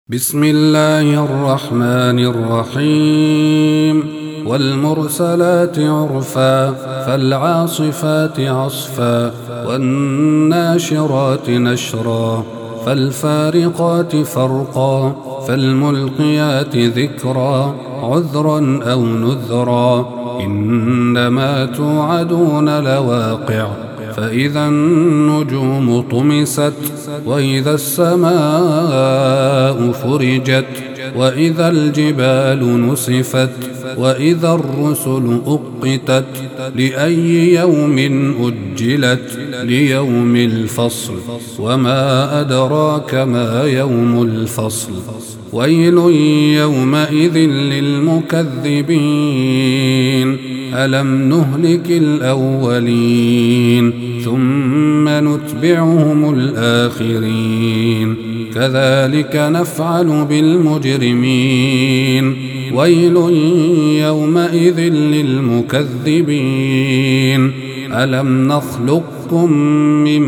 بسم الله الرحمن الرحيم والمرسلات عرفا فالعاصفات عصفا والناشرات نشرا فالفارقات فرقا فالملقيات ذكرا عذرا أو نذرا إنما توعدون لواقع فإذا النجوم طمست وإذا السماء فرجت وإذا الجبال نسفت وإذا الرسل أقتت لأي يوم أجلت ليوم الفصل وما أدراك ما يوم الفصل ويل يومئذ للمكذبين ألم نهلك الأولين ثم نتبعهم الآخرين كذلك نفعل بالمجرمين ويل يومئذ للمكذبين ألم نخلقكم من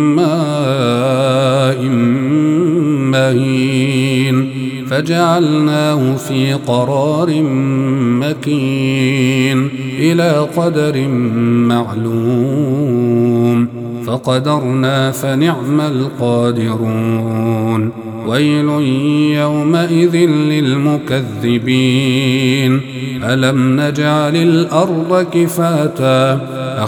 ماء مهين فجعلناه في قرار مكين إلى قدر معلوم فقدرنا فنعم القادرون ويل يومئذ للمكذبين ألم نجعل الأرض كفاتا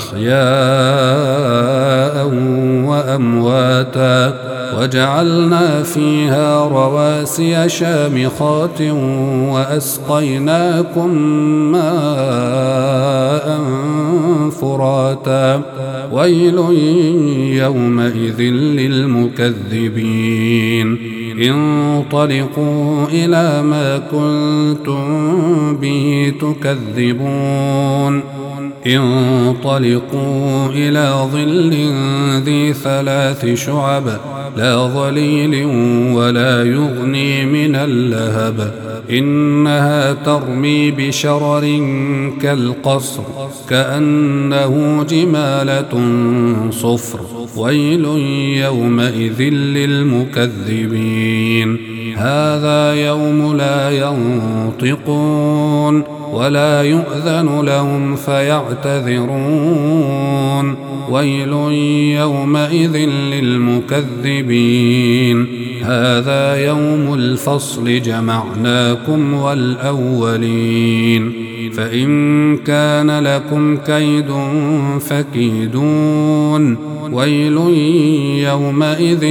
أحياء وأمواتا وجعلنا فيها رواسي شامخات وأسقيناكم ماء فراتا ويل يومئذ للمكذبين انطلقوا إلى ما كنتم به تكذبون انطلقوا إلى ظل ذي 3 شعب لا ظليل ولا يغني من اللهب إنها ترمي بشرر كالقصر كأنه جمالة صفر ويل يومئذ للمكذبين هذا يوم لا ينطقون ولا يؤذن لهم فيعتذرون ويل يومئذ للمكذبين هذا يوم الفصل جمعناكم والأولين فإن كان لكم كيد فكيدون ويل يومئذ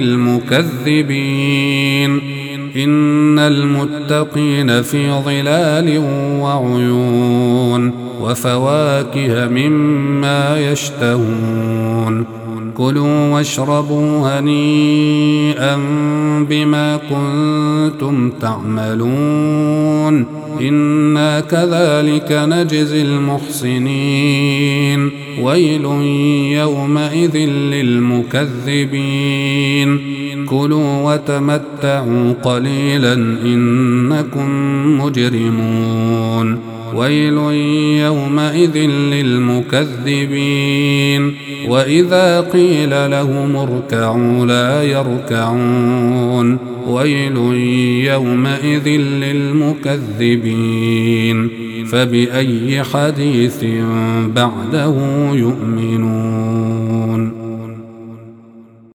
للمكذبين إن المتقين في ظلال وعيون وفواكه مما يشتهون كلوا واشربوا هنيئا بما كنتم تعملون إنا كذلك نجزي المحسنين ويل يومئذ للمكذبين كلوا وتمتعوا قليلا إنكم مجرمون ويل يومئذ للمكذبين وإذا قيل لهم اركعوا لا يركعون ويل يومئذ للمكذبين فبأي حديث بعده يؤمنون.